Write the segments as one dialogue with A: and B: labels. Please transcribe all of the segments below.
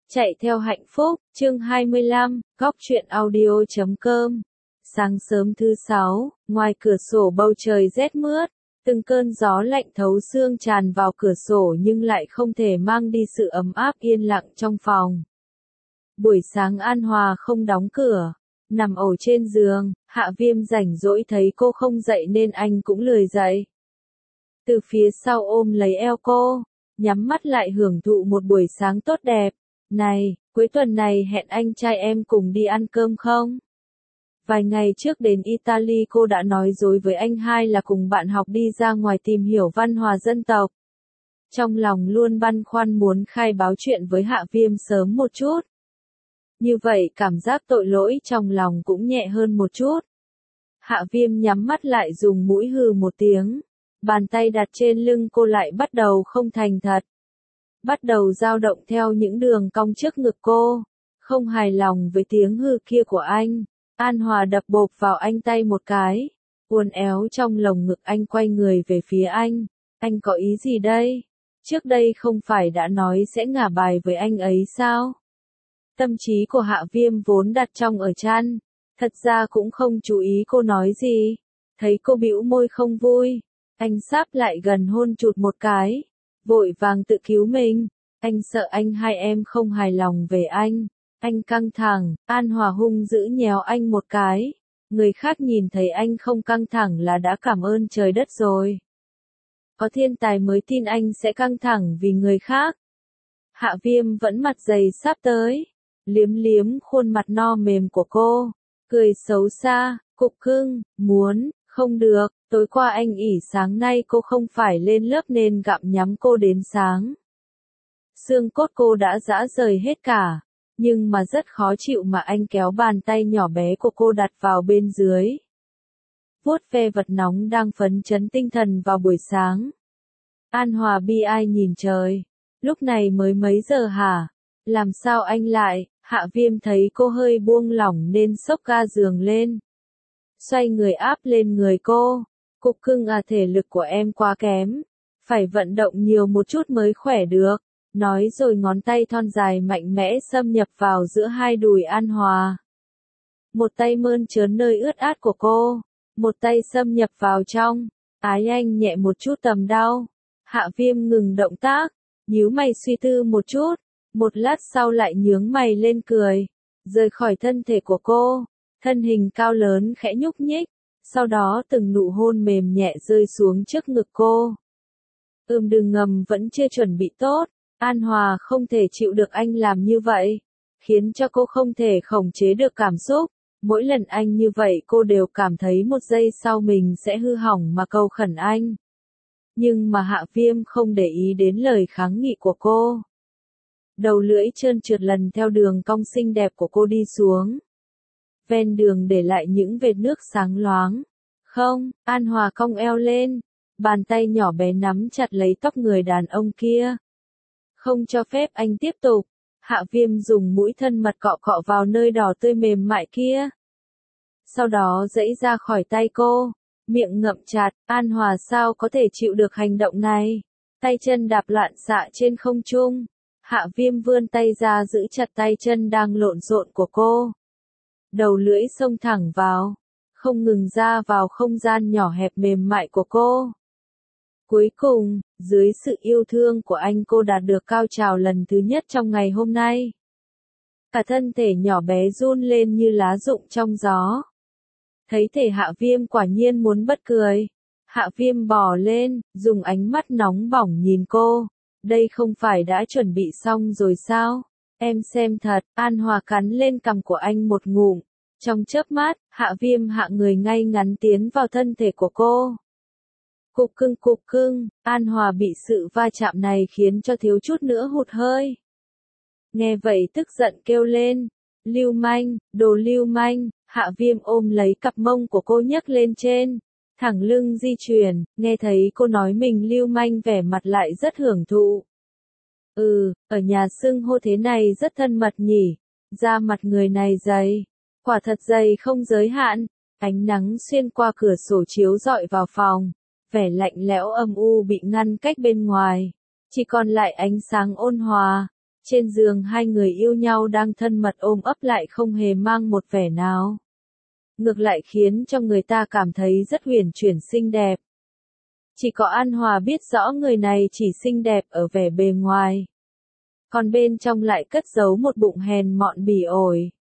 A: Chạy theo hạnh phúc, chương 25, góc truyện audio.com. Sáng sớm thứ 6, ngoài cửa sổ bầu trời rét mướt, từng cơn gió lạnh thấu xương tràn vào cửa sổ nhưng lại không thể mang đi sự ấm áp yên lặng trong phòng. Buổi sáng An Hòa không đóng cửa, nằm ổ trên giường, Hạ Viêm rảnh rỗi thấy cô không dậy nên anh cũng lười dậy. Từ phía sau ôm lấy eo cô, nhắm mắt lại hưởng thụ một buổi sáng tốt đẹp. Này, cuối tuần này hẹn anh trai em cùng đi ăn cơm không? Vài ngày trước đến Italy cô đã nói dối với anh hai là cùng bạn học đi ra ngoài tìm hiểu văn hóa dân tộc. Trong lòng luôn băn khoăn muốn khai báo chuyện với Hạ Viêm sớm một chút. Như vậy cảm giác tội lỗi trong lòng cũng nhẹ hơn một chút. Hạ Viêm nhắm mắt lại dùng mũi hừ một tiếng. Bàn tay đặt trên lưng cô lại bắt đầu không thành thật. Bắt đầu dao động theo những đường cong trước ngực cô. Không hài lòng với tiếng hừ kia của anh, An Hòa đập bộp vào anh tay một cái. Uốn éo trong lồng ngực anh quay người về phía anh. Anh có ý gì đây? Trước đây không phải đã nói sẽ ngả bài với anh ấy sao? Tâm trí của Hạ Viêm vốn đặt trong ở chăn. Thật ra cũng không chú ý cô nói gì. Thấy cô bĩu môi không vui, anh sáp lại gần hôn chụt một cái. Vội vàng tự cứu mình. Anh sợ anh hai em không hài lòng về anh. Anh căng thẳng, An Hòa hung dữ nhéo anh một cái. Người khác nhìn thấy anh không căng thẳng là đã cảm ơn trời đất rồi. Có thiên tài mới tin anh sẽ căng thẳng vì người khác. Hạ Viêm vẫn mặt dày sắp tới. Liếm liếm khuôn mặt no mềm của cô. Cười xấu xa, cục cưng, muốn, không được. Tối qua anh ỉ sáng nay cô không phải lên lớp nên gặm nhắm cô đến sáng. Xương cốt cô đã rã rời hết cả. Nhưng mà rất khó chịu mà anh kéo bàn tay nhỏ bé của cô đặt vào bên dưới. Vuốt ve vật nóng đang phấn chấn tinh thần vào buổi sáng. An Hòa bi ai nhìn trời. Lúc này mới mấy giờ hả? Làm sao anh lại? Hạ Viêm thấy cô hơi buông lỏng nên xốc ga giường lên. Xoay người áp lên người cô. Cục cưng à, thể lực của em quá kém. Phải vận động nhiều một chút mới khỏe được. Nói rồi ngón tay thon dài mạnh mẽ xâm nhập vào giữa hai đùi An Hòa. Một tay mơn trớn nơi ướt át của cô. Một tay xâm nhập vào trong. Ái anh nhẹ một chút tầm đau. Hạ Viêm ngừng động tác. Nhíu mày suy tư một chút. Một lát sau lại nhướng mày lên cười. Rời khỏi thân thể của cô. Thân hình cao lớn khẽ nhúc nhích. Sau đó từng nụ hôn mềm nhẹ rơi xuống trước ngực cô. Đường ngầm vẫn chưa chuẩn bị tốt. An Hòa không thể chịu được anh làm như vậy. Khiến cho cô không thể khống chế được cảm xúc. Mỗi lần anh như vậy cô đều cảm thấy một giây sau mình sẽ hư hỏng mà cầu khẩn anh. Nhưng mà Hạ Viêm không để ý đến lời kháng nghị của cô. Đầu lưỡi trơn trượt lần theo đường cong xinh đẹp của cô đi xuống. Ven đường để lại những vệt nước sáng loáng. Không, An Hòa cong eo lên. Bàn tay nhỏ bé nắm chặt lấy tóc người đàn ông kia. Không cho phép anh tiếp tục. Hạ Viêm dùng mũi thân mật cọ cọ vào nơi đỏ tươi mềm mại kia. Sau đó giãy ra khỏi tay cô. Miệng ngậm chặt, An Hòa sao có thể chịu được hành động này. Tay chân đạp loạn xạ trên không trung. Hạ Viêm vươn tay ra giữ chặt tay chân đang lộn xộn của cô. Đầu lưỡi xông thẳng vào. Không ngừng ra vào không gian nhỏ hẹp mềm mại của cô. Cuối cùng, dưới sự yêu thương của anh cô đạt được cao trào lần thứ nhất trong ngày hôm nay. Cả thân thể nhỏ bé run lên như lá rụng trong gió. Thấy thể Hạ Viêm quả nhiên muốn bật cười. Hạ Viêm bò lên, dùng ánh mắt nóng bỏng nhìn cô. Đây không phải đã chuẩn bị xong rồi sao? Em xem thật. An Hòa cắn lên cằm của anh một ngụm. Trong chớp mắt, Hạ Viêm hạ người ngay ngắn tiến vào thân thể của cô. Cục cưng, An Hòa bị sự va chạm này khiến cho thiếu chút nữa hụt hơi. Nghe vậy tức giận kêu lên. Lưu manh, đồ lưu manh. Hạ Viêm ôm lấy cặp mông của cô nhấc lên trên. Thẳng lưng di chuyển, nghe thấy cô nói mình lưu manh vẻ mặt lại rất hưởng thụ. Ở nhà xưng hô thế này rất thân mật nhỉ. Da mặt người này dày. Quả thật dày không giới hạn. Ánh nắng xuyên qua cửa sổ chiếu rọi vào phòng. Vẻ lạnh lẽo âm u bị ngăn cách bên ngoài. Chỉ còn lại ánh sáng ôn hòa. Trên giường hai người yêu nhau đang thân mật ôm ấp lại không hề mang một vẻ nào. Ngược lại khiến cho người ta cảm thấy rất uyển chuyển xinh đẹp. Chỉ có An Hòa biết rõ người này chỉ xinh đẹp ở vẻ bề ngoài. Còn bên trong lại cất giấu một bụng hèn mọn bỉ ổi.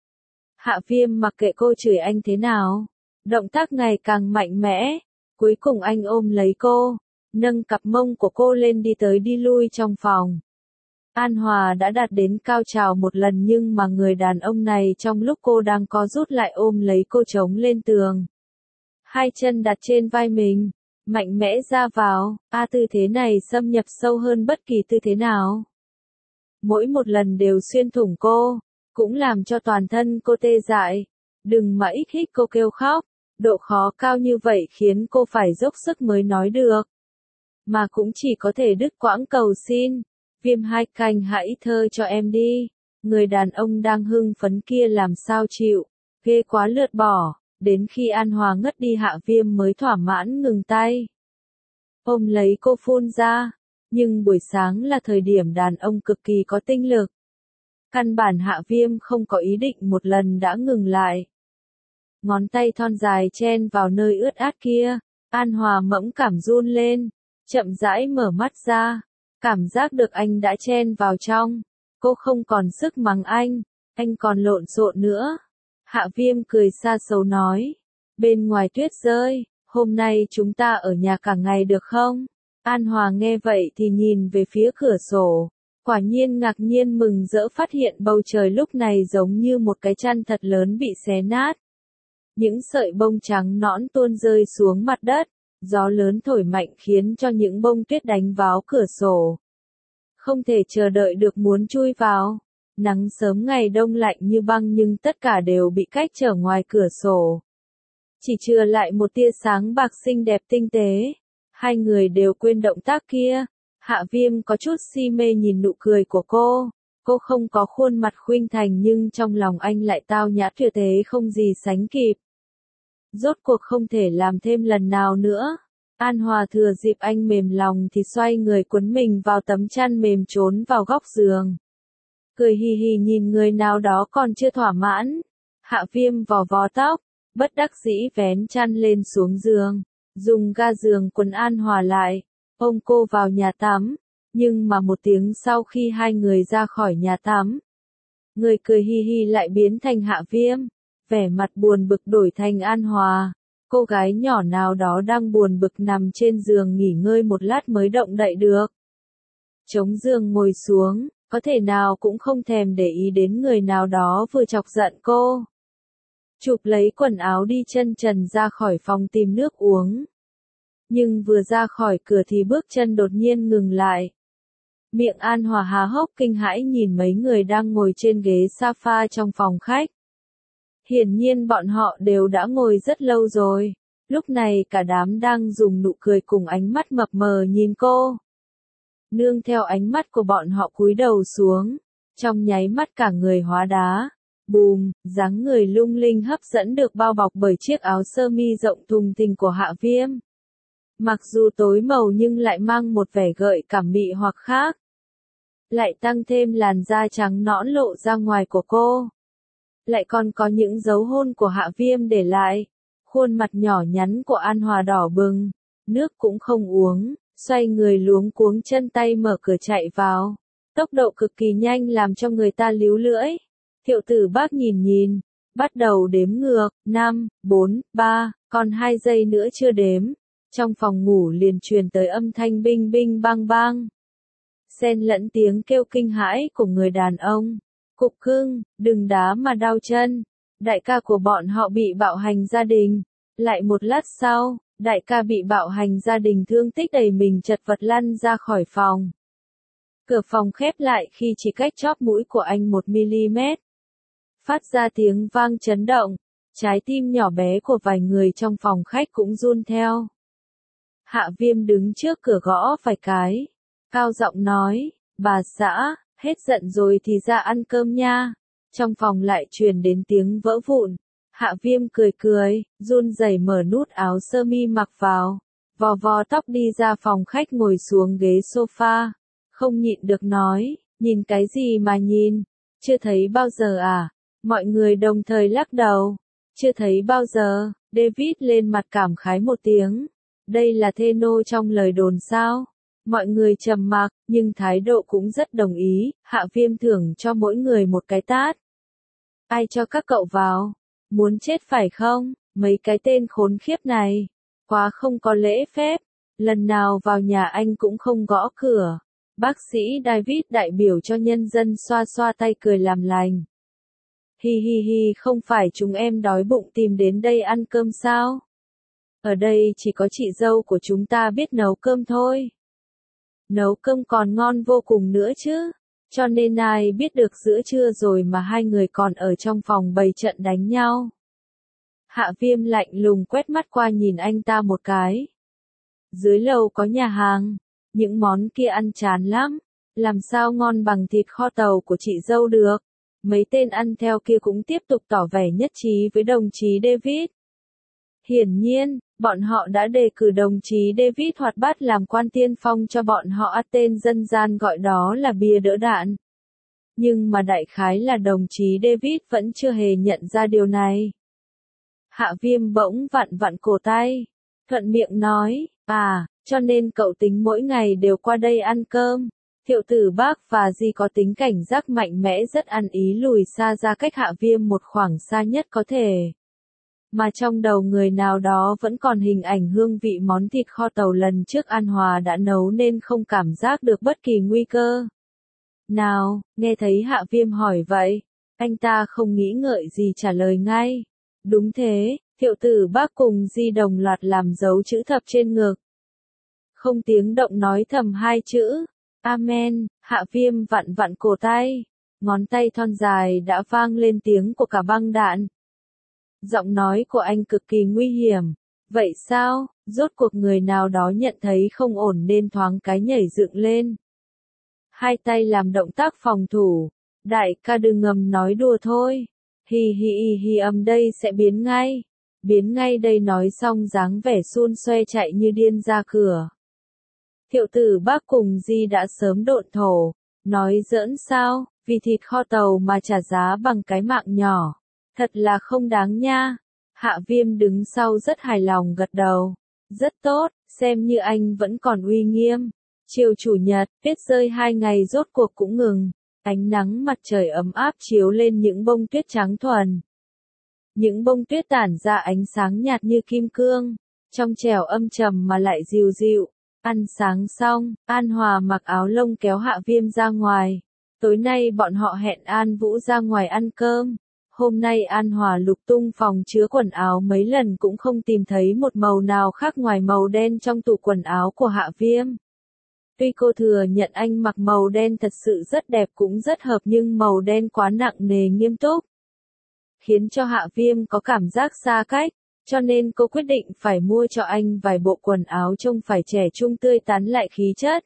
A: Hạ Viêm mặc kệ cô chửi anh thế nào. Động tác ngày càng mạnh mẽ. Cuối cùng anh ôm lấy cô. Nâng cặp mông của cô lên đi tới đi lui trong phòng. An Hòa đã đạt đến cao trào một lần nhưng mà người đàn ông này trong lúc cô đang co rút lại ôm lấy cô chống lên tường. Hai chân đặt trên vai mình. Mạnh mẽ ra vào. Tư thế này xâm nhập sâu hơn bất kỳ tư thế nào. Mỗi một lần đều xuyên thủng cô. Cũng làm cho toàn thân cô tê dại. Đừng mà ít hít cô kêu khóc. Độ khó cao như vậy khiến cô phải dốc sức mới nói được. Mà cũng chỉ có thể đứt quãng cầu xin. Viêm hai canh hãy thơ cho em đi. Người đàn ông đang hưng phấn kia làm sao chịu. Ghê quá lượt bỏ. Đến khi An Hòa ngất đi Hạ Viêm mới thỏa mãn ngừng tay. Ôm lấy cô phun ra. Nhưng buổi sáng là thời điểm đàn ông cực kỳ có tinh lực. Căn bản Hạ Viêm không có ý định một lần đã ngừng lại. Ngón tay thon dài chen vào nơi ướt át kia. An Hòa mẫm cảm run lên. Chậm rãi mở mắt ra. Cảm giác được anh đã chen vào trong. Cô không còn sức mắng anh còn lộn xộn nữa. Hạ Viêm cười xa xấu nói. Bên ngoài tuyết rơi, hôm nay chúng ta ở nhà cả ngày được không? An Hòa nghe vậy thì nhìn về phía cửa sổ. Quả nhiên ngạc nhiên mừng rỡ phát hiện bầu trời lúc này giống như một cái chăn thật lớn bị xé nát. Những sợi bông trắng nõn tuôn rơi xuống mặt đất. Gió lớn thổi mạnh khiến cho những bông tuyết đánh vào cửa sổ. Không thể chờ đợi được muốn chui vào. Nắng sớm ngày đông lạnh như băng nhưng tất cả đều bị cách trở ngoài cửa sổ. Chỉ chừa lại một tia sáng bạc xinh đẹp tinh tế. Hai người đều quên động tác kia. Hạ Viêm có chút si mê nhìn nụ cười của cô. Cô không có khuôn mặt khuynh thành nhưng trong lòng anh lại tao nhã tuyệt thế không gì sánh kịp. Rốt cuộc không thể làm thêm lần nào nữa. An Hòa thừa dịp anh mềm lòng thì xoay người cuốn mình vào tấm chăn mềm trốn vào góc giường. Cười hì hì nhìn người nào đó còn chưa thỏa mãn. Hạ Viêm vò vò tóc, bất đắc dĩ vén chăn lên xuống giường, dùng ga giường quấn An Hòa lại, ôm cô vào nhà tắm. Nhưng mà một tiếng sau khi hai người ra khỏi nhà tắm, người cười hì hì lại biến thành Hạ Viêm. Vẻ mặt buồn bực đổi thành An Hòa. Cô gái nhỏ nào đó đang buồn bực nằm trên giường nghỉ ngơi một lát mới động đậy được. Chống giường ngồi xuống, có thể nào cũng không thèm để ý đến người nào đó vừa chọc giận cô. Chụp lấy quần áo đi chân trần ra khỏi phòng tìm nước uống. Nhưng vừa ra khỏi cửa thì bước chân đột nhiên ngừng lại. Miệng An Hòa há hốc kinh hãi nhìn mấy người đang ngồi trên ghế sofa trong phòng khách. Hiển nhiên bọn họ đều đã ngồi rất lâu rồi. Lúc này cả đám đang dùng nụ cười cùng ánh mắt mập mờ nhìn cô. Nương theo ánh mắt của bọn họ cúi đầu xuống. Trong nháy mắt cả người hóa đá. Bùm, dáng người lung linh hấp dẫn được bao bọc bởi chiếc áo sơ mi rộng thùng thình của Hạ Viêm. Mặc dù tối màu nhưng lại mang một vẻ gợi cảm mị hoặc khác. Lại tăng thêm làn da trắng nõn lộ ra ngoài của cô. Lại còn có những dấu hôn của Hạ Viêm để lại. Khuôn mặt nhỏ nhắn của An Hòa đỏ bừng. Nước cũng không uống, xoay người luống cuống chân tay mở cửa chạy vào. Tốc độ cực kỳ nhanh làm cho người ta líu lưỡi. Thiệu Tử Bác nhìn, bắt đầu đếm ngược, 5, 4, 3, còn 2 giây nữa chưa đếm. Trong phòng ngủ liền truyền tới âm thanh binh binh bang bang. Xen lẫn tiếng kêu kinh hãi của người đàn ông. Cục cưng, đừng đá mà đau chân. Đại ca của bọn họ bị bạo hành gia đình. Lại một lát sau, đại ca bị bạo hành gia đình thương tích đầy mình chật vật lăn ra khỏi phòng. Cửa phòng khép lại khi chỉ cách chóp mũi của anh 1mm. Phát ra tiếng vang chấn động. Trái tim nhỏ bé của vài người trong phòng khách cũng run theo. Hạ Viêm đứng trước cửa gõ vài cái. Cao giọng nói, bà xã, hết giận rồi thì ra ăn cơm nha. Trong phòng lại truyền đến tiếng vỡ vụn. Hạ Viêm cười, run rẩy mở nút áo sơ mi mặc vào. Vò vò tóc đi ra phòng khách ngồi xuống ghế sofa. Không nhịn được nói, Nhìn cái gì mà nhìn? Chưa thấy bao giờ à? Mọi người đồng thời lắc đầu. Chưa thấy bao giờ, David lên mặt cảm khái một tiếng. Đây là thê nô trong lời đồn sao? Mọi người trầm mặc, nhưng thái độ cũng rất đồng ý, Hạ Viêm thưởng cho mỗi người một cái tát. Ai cho các cậu vào? Muốn chết phải không? Mấy cái tên khốn khiếp này. Quá không có lễ phép. Lần nào vào nhà anh cũng không gõ cửa. Bác sĩ David đại biểu cho nhân dân xoa xoa tay cười làm lành. Hi hi hi, không phải chúng em đói bụng tìm đến đây ăn cơm sao? Ở đây chỉ có chị dâu của chúng ta biết nấu cơm thôi. Nấu cơm còn ngon vô cùng nữa chứ. Cho nên ai biết được giữa trưa rồi mà hai người còn ở trong phòng bày trận đánh nhau. Hạ Viêm lạnh lùng quét mắt qua nhìn anh ta một cái. Dưới lầu có nhà hàng. Những món kia ăn chán lắm. Làm sao ngon bằng thịt kho tàu của chị dâu được. Mấy tên ăn theo kia cũng tiếp tục tỏ vẻ nhất trí với đồng chí David. Hiển nhiên, bọn họ đã đề cử đồng chí David hoạt bát làm quan tiên phong cho bọn họ, tên dân gian gọi đó là bia đỡ đạn. Nhưng mà đại khái là đồng chí David vẫn chưa hề nhận ra điều này. Hạ Viêm bỗng vặn vặn cổ tay, thuận miệng nói, cho nên cậu tính mỗi ngày đều qua đây ăn cơm. Thiệu Tử Bác và Di có tính cảnh giác mạnh mẽ, rất ăn ý lùi xa ra cách Hạ Viêm một khoảng xa nhất có thể. Mà trong đầu người nào đó vẫn còn hình ảnh hương vị món thịt kho tàu lần trước An Hòa đã nấu nên không cảm giác được bất kỳ nguy cơ. Nào, nghe thấy Hạ Viêm hỏi vậy, anh ta không nghĩ ngợi gì trả lời ngay. Đúng thế, Thiệu Tử Bác cùng Di đồng loạt làm dấu chữ thập trên ngực. Không tiếng động nói thầm hai chữ. Amen. Hạ Viêm vặn vặn cổ tay. Ngón tay thon dài đã vang lên tiếng của cả băng đạn. Giọng nói của anh cực kỳ nguy hiểm. Vậy sao? Rốt cuộc người nào đó nhận thấy không ổn nên thoáng cái nhảy dựng lên. Hai tay làm động tác phòng thủ. Đại ca đừng ngầm nói đùa thôi. Hi hi hi hi, đây sẽ biến ngay. Biến ngay đây, nói xong dáng vẻ xun xoe chạy như điên ra cửa. Thiệu Tử Bác cùng Di đã sớm độn thổ. Nói giỡn sao, vì thịt kho tàu mà trả giá bằng cái mạng nhỏ. Thật là không đáng nha. Hạ Viêm đứng sau rất hài lòng gật đầu. Rất tốt, xem như anh vẫn còn uy nghiêm. Chiều chủ nhật, tuyết rơi 2 ngày rốt cuộc cũng ngừng. Ánh nắng mặt trời ấm áp chiếu lên những bông tuyết trắng thuần. Những bông tuyết tản ra ánh sáng nhạt như kim cương. Trong trẻo âm trầm mà lại dịu dịu. Ăn sáng xong, An Hòa mặc áo lông kéo Hạ Viêm ra ngoài. Tối nay bọn họ hẹn An Vũ ra ngoài ăn cơm. Hôm nay An Hòa lục tung phòng chứa quần áo mấy lần cũng không tìm thấy một màu nào khác ngoài màu đen trong tủ quần áo của Hạ Viêm. Tuy cô thừa nhận anh mặc màu đen thật sự rất đẹp cũng rất hợp, nhưng màu đen quá nặng nề nghiêm túc, khiến cho Hạ Viêm có cảm giác xa cách, cho nên cô quyết định phải mua cho anh vài bộ quần áo trông phải trẻ trung tươi tắn lại khí chất.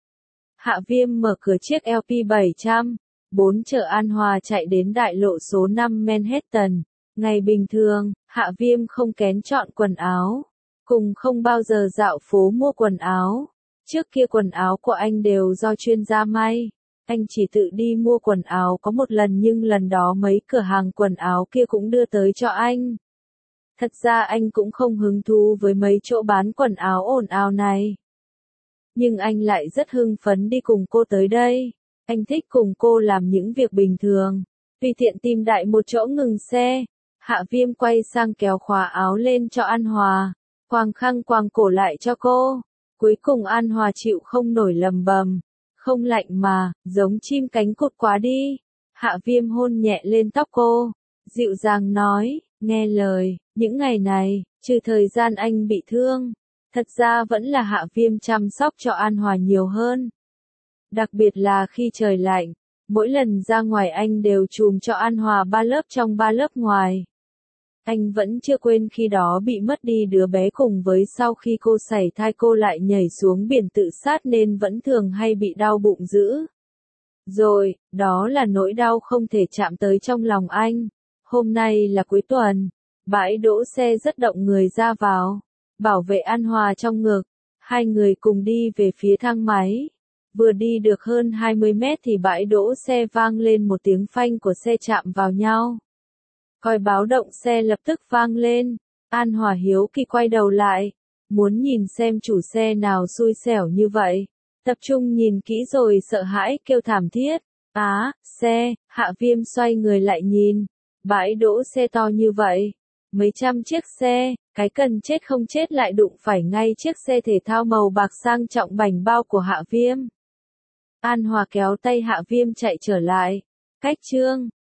A: Hạ Viêm mở cửa chiếc LP700, 4 chở An Hòa chạy đến đại lộ số 5 Manhattan. Ngày bình thường, Hạ Viêm không kén chọn quần áo, cùng không bao giờ dạo phố mua quần áo. Trước kia quần áo của anh đều do chuyên gia may. Anh chỉ tự đi mua quần áo có một lần, nhưng lần đó mấy cửa hàng quần áo kia cũng đưa tới cho anh. Thật ra anh cũng không hứng thú với mấy chỗ bán quần áo ồn ào này. Nhưng anh lại rất hưng phấn đi cùng cô tới đây. Anh thích cùng cô làm những việc bình thường. Tùy tiện tìm đại một chỗ ngừng xe. Hạ Viêm quay sang kéo khóa áo lên cho An Hòa. Quàng khăn quàng cổ lại cho cô. Cuối cùng An Hòa chịu không nổi lầm bầm. Không lạnh mà, giống chim cánh cụt quá đi. Hạ Viêm hôn nhẹ lên tóc cô. Dịu dàng nói, nghe lời, những ngày này, trừ thời gian anh bị thương. Thật ra vẫn là Hạ Viêm chăm sóc cho An Hòa nhiều hơn. Đặc biệt là khi trời lạnh, mỗi lần ra ngoài anh đều chùm cho An Hòa 3 lớp trong 3 lớp ngoài. Anh vẫn chưa quên khi đó bị mất đi đứa bé, cùng với sau khi cô sảy thai cô lại nhảy xuống biển tự sát nên vẫn thường hay bị đau bụng dữ. Rồi, đó là nỗi đau không thể chạm tới trong lòng anh. Hôm nay là cuối tuần, bãi đỗ xe rất động người ra vào. Bảo vệ An Hòa trong ngực, hai người cùng đi về phía thang máy. Vừa đi được hơn 20 mét thì bãi đỗ xe vang lên một tiếng phanh của xe chạm vào nhau. Còi báo động xe lập tức vang lên. An Hòa hiếu kỳ quay đầu lại, muốn nhìn xem chủ xe nào xui xẻo như vậy. Tập trung nhìn kỹ rồi sợ hãi kêu thảm thiết. Á, xe, Hạ Viêm xoay người lại nhìn. Bãi đỗ xe to như vậy. Mấy trăm chiếc xe, cái cần chết không chết lại đụng phải ngay chiếc xe thể thao màu bạc sang trọng bảnh bao của Hạ Viêm. An Hòa kéo tay Hạ Viêm chạy trở lại. Cách Trương,